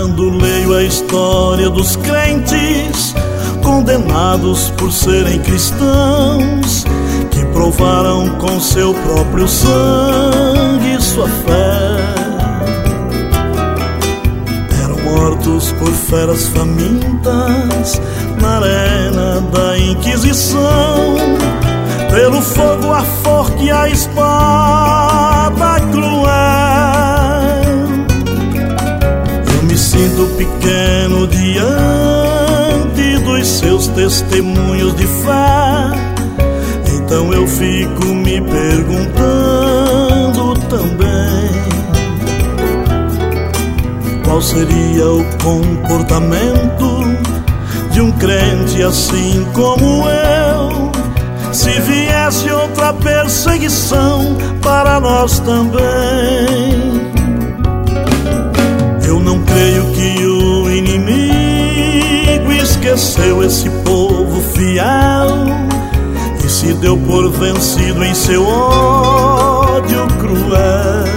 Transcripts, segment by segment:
quando leio a história dos crentes condenados por serem cristãos, que provaram com seu próprio sangue sua fé. Eram mortos por feras famintas na arena da Inquisição, pelo fogo, a forca e a espada cruel. Eu me sinto pequeno diante dos seus testemunhos de fé. Então eu fico me perguntando também, qual seria o comportamento de um crente assim como eu, se viesse outra perseguição para nós também. Eu não creio que o inimigo esqueceu esse povo fiel e se deu por vencido em seu ódio cruel.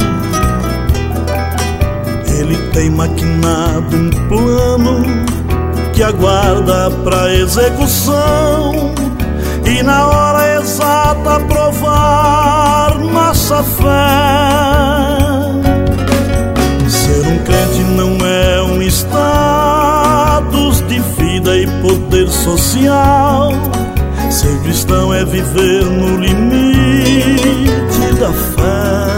Ele tem maquinado um plano que aguarda para execução, e na hora exata provar nossa fé. Ser um crente não é um status de vida e poder social. Ser cristão é viver no limite da fé,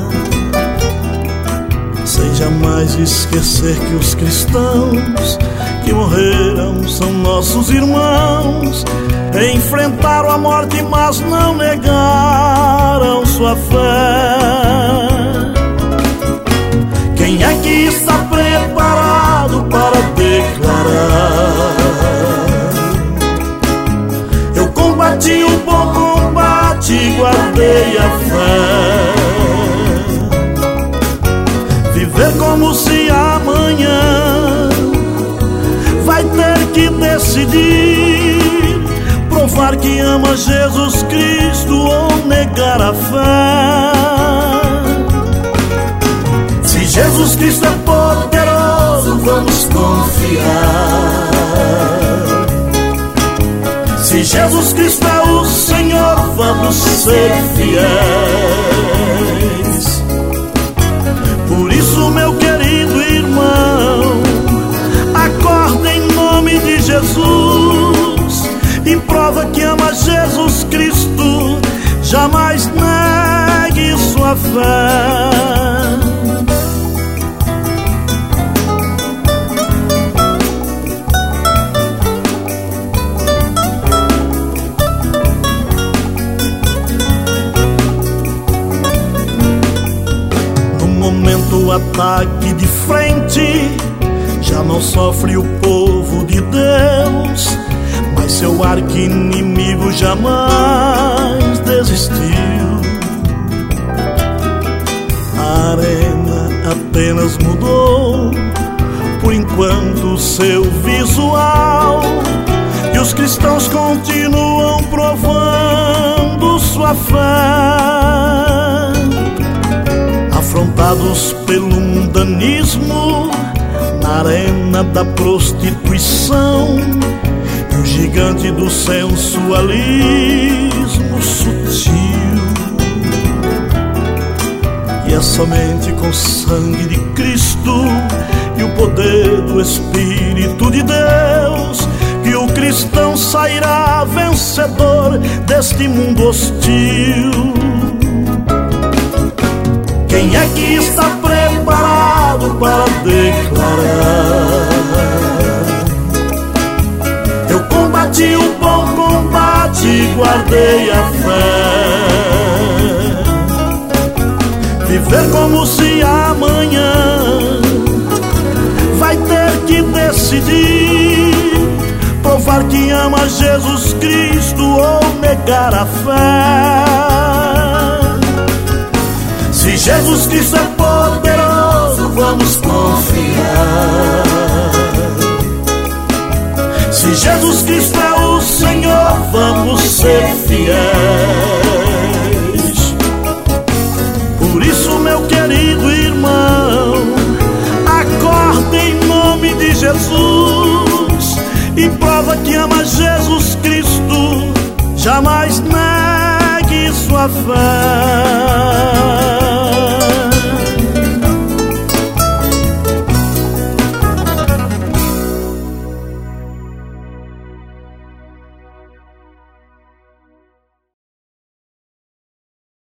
sem jamais esquecer que os cristãos que morreram são nossos irmãos. Enfrentaram a morte, mas não negaram sua fé. Quem é que está preparado para declarar: eu combati o bom combate e guardei a fé? Viver como se amanhã vai ter que decidir, provar que ama Jesus Cristo ou negar a fé. Se Jesus Cristo é poderoso, vamos confiar. Se Jesus Cristo é o Senhor, vamos ser fiéis. Por isso, meu querido irmão, acorda em nome de Jesus e prova que ama Jesus Cristo. Jamais negue sua fé. No momento do ataque de frente, já não sofre o povo de Deus, mas seu arqui-inimigo jamais desistiu. A arena apenas mudou, por enquanto, seu visual, e os cristãos continuam provando sua fé. Afrontados pelo mundanismo, na arena da prostituição, e o gigante do sensualismo sutil. E é somente com o sangue de Cristo e o poder do Espírito de Deus que o cristão sairá vencedor deste mundo hostil. Quem é que está preparado para declarar: eu combati o bom combate e guardei a fé? Viver como se amanhã vai ter que decidir, provar que ama Jesus Cristo ou negar a fé. Se Jesus Cristo é poderoso, vamos confiar. Se Jesus Cristo é o Senhor, vamos ser fiéis. Por isso, meu querido irmão, acorde que ama Jesus Cristo jamais negue sua fé.